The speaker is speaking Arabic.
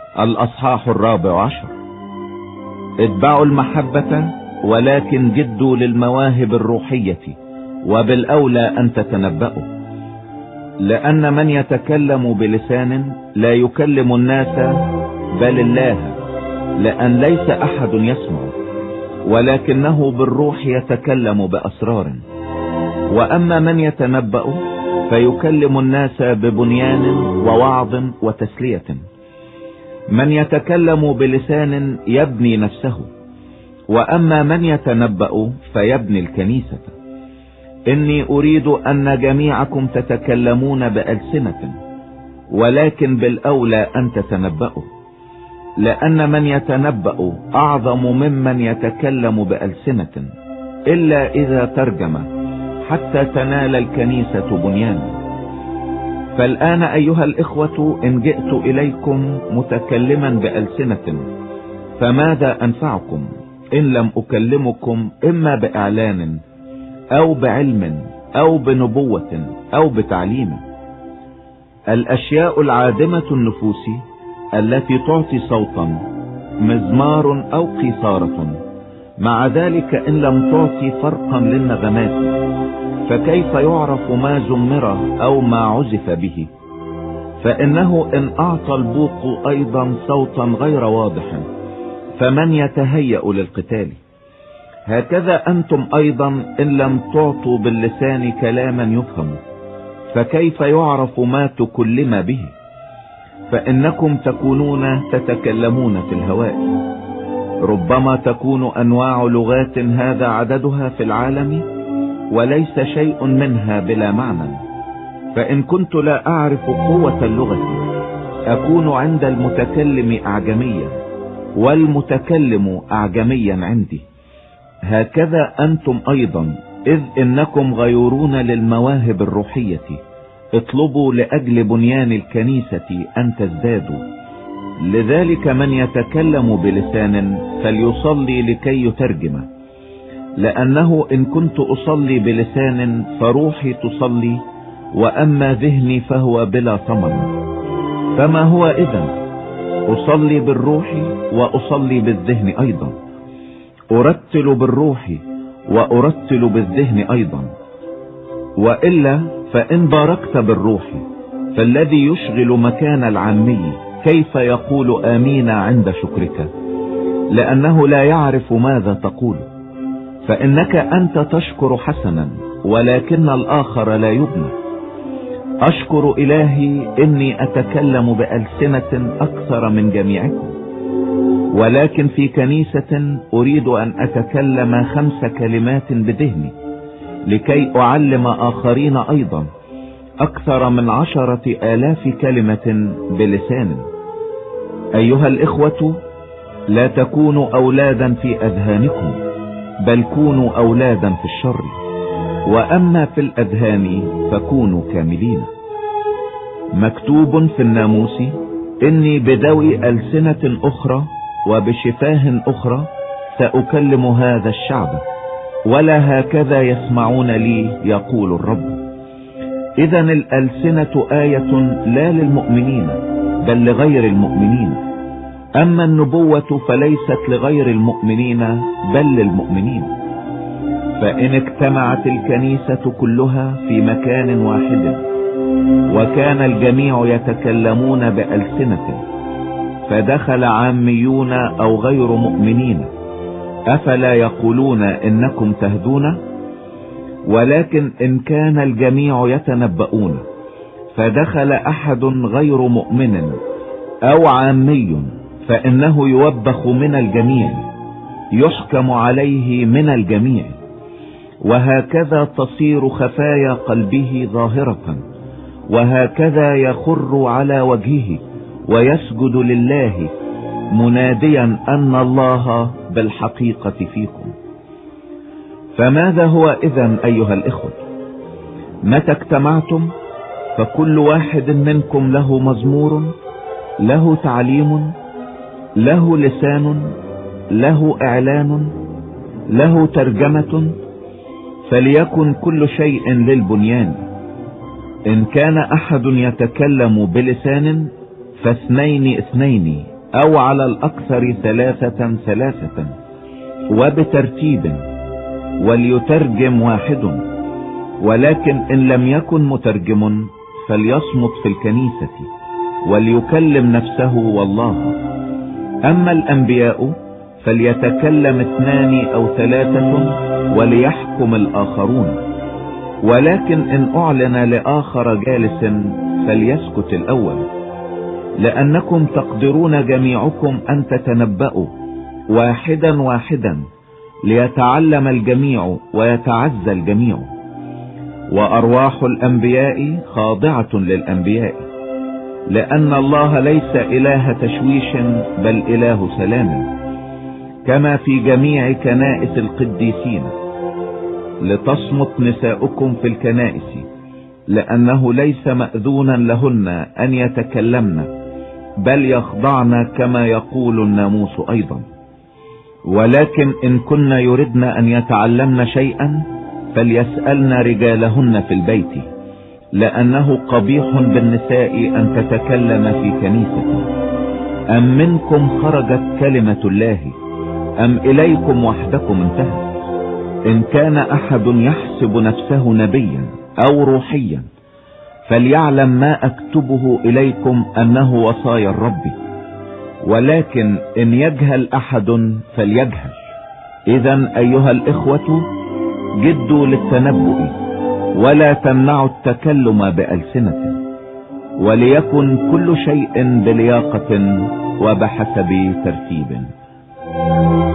الأصحاح 14. اتبعوا المحبة ولكن جدوا للمواهب الروحية، وبالأولى أن تتنبأوا، لأن من يتكلم بلسان لا يكلم الناس بل الله، لأن ليس أحد يسمع، ولكنه بالروح يتكلم بأسرار. وأما من يتنبأ فيكلم الناس ببنيان ووعظ وتسلية. من يتكلم بلسان يبني نفسه، وأما من يتنبأ فيبني الكنيسة. إني أريد أن جميعكم تتكلمون بألسنة، ولكن بالأولى أن تتنبأوا، لأن من يتنبأ أعظم ممن يتكلم بألسنة، إلا إذا ترجم حتى تنال الكنيسة بنيانا. فالآن أيها الإخوة إن جئت إليكم متكلما بألسنة فماذا أنفعكم إن لم أكلمكم إما بإعلان أو بعلم أو بنبوة أو بتعليم؟ الأشياء العادمة النفوس التي تعطي صوتا مزمار أو قيثارة، مع ذلك إن لم تعطي فرقا للنغمات فكيف يعرف ما زمر أو ما عزف به؟ فإنه إن أعطى البوق أيضا صوتا غير واضح فمن يتهيأ للقتال؟ هكذا أنتم أيضا إن لم تعطوا باللسان كلاما يفهم فكيف يعرف ما تكلم به؟ فإنكم تكونون تتكلمون في الهواء. ربما تكون أنواع لغات هذا عددها في العالم، وليس شيء منها بلا معنى. فإن كنت لا أعرف قوة اللغة أكون عند المتكلم أعجميا، والمتكلم أعجميا عندي. هكذا أنتم أيضا، إذ إنكم غيورون للمواهب الروحية، اطلبوا لأجل بنيان الكنيسة أن تزدادوا. لذلك من يتكلم بلسان فليصلي لكي يترجم، لأنه إن كنت أصلي بلسان فروحي تصلي، وأما ذهني فهو بلا ثمر. فما هو إذن؟ أصلي بالروح وأصلي بالذهن أيضا، أرتل بالروح وأرتل بالذهن أيضا. وإلا فإن باركت بالروح فالذي يشغل مكان العامي كيف يقول آمين عند شكرك؟ لأنه لا يعرف ماذا تقول. فإنك أنت تشكر حسنا، ولكن الآخر لا يبنى. أشكر إلهي إني أتكلم بألسنة أكثر من جميعكم، ولكن في كنيسة أريد أن أتكلم 5 كلمات بذهني، لكي أعلم آخرين أيضا أكثر من 10,000 كلمة بلسان. أيها الإخوة، لا تكونوا أولادا في أذهانكم، بل كونوا أولادا في الشر، وأما في الأذهان فكونوا كاملين. مكتوب في الناموس: إني بذوي ألسنة أخرى وبشفاه أخرى سأكلم هذا الشعب، ولا هكذا يسمعون لي يقول الرب. إذن الألسنة آية لا للمؤمنين بل لغير المؤمنين، أما النبوة فليست لغير المؤمنين بل للمؤمنين. فإن اجتمعت الكنيسة كلها في مكان واحد وكان الجميع يتكلمون بألسنة فدخل عاميون أو غير مؤمنين، أفلا يقولون إنكم تهدون؟ ولكن إن كان الجميع يتنبؤون فدخل أحد غير مؤمن أو عامي فإنه يوبخ من الجميع، يحكم عليه من الجميع، وهكذا تصير خفايا قلبه ظاهرة، وهكذا يخر على وجهه ويسجد لله مناديا أن الله بالحقيقة فيكم. فماذا هو إذن أيها الإخوة؟ متى اجتمعتم فكل واحد منكم له مزمور، له تعليم، له لسان، له إعلان، له ترجمة، فليكن كل شيء للبنيان. إن كان أحد يتكلم بلسان ف2 2، او على الاكثر 3 وبترتيب، وليترجم واحد. ولكن ان لم يكن مترجم فليصمت في الكنيسة وليكلم نفسه والله. اما الانبياء فليتكلم 2 أو 3 وليحكم الاخرون. ولكن ان اعلن لاخر جالس فليسكت الاول، لانكم تقدرون جميعكم ان تتنبأوا واحدا ليتعلم الجميع ويتعزى الجميع. وارواح الانبياء خاضعة للانبياء، لان الله ليس اله تشويش بل اله سلام، كما في جميع كنائس القديسين. لتصمت نساؤكم في الكنائس، لانه ليس مأذونا لهن ان يتكلمن، بل يخضعن كما يقول الناموس ايضا. ولكن ان كن يردن ان يتعلمن شيئا فليسألن رجالهن في البيت، لانه قبيح بالنساء ان تتكلم في كنيسة. ام منكم خرجت كلمة الله، ام اليكم وحدكم انتهت؟ ان كان احد يحسب نفسه نبيا او روحيا فليعلم ما اكتبه اليكم انه وصايا الرب. ولكن ان يجهل احد فليجهل. اذا ايها الاخوة جدوا للتنبؤ، ولا تمنعوا التكلم بألسنة، وليكن كل شيء بلياقة وبحسب ترتيب.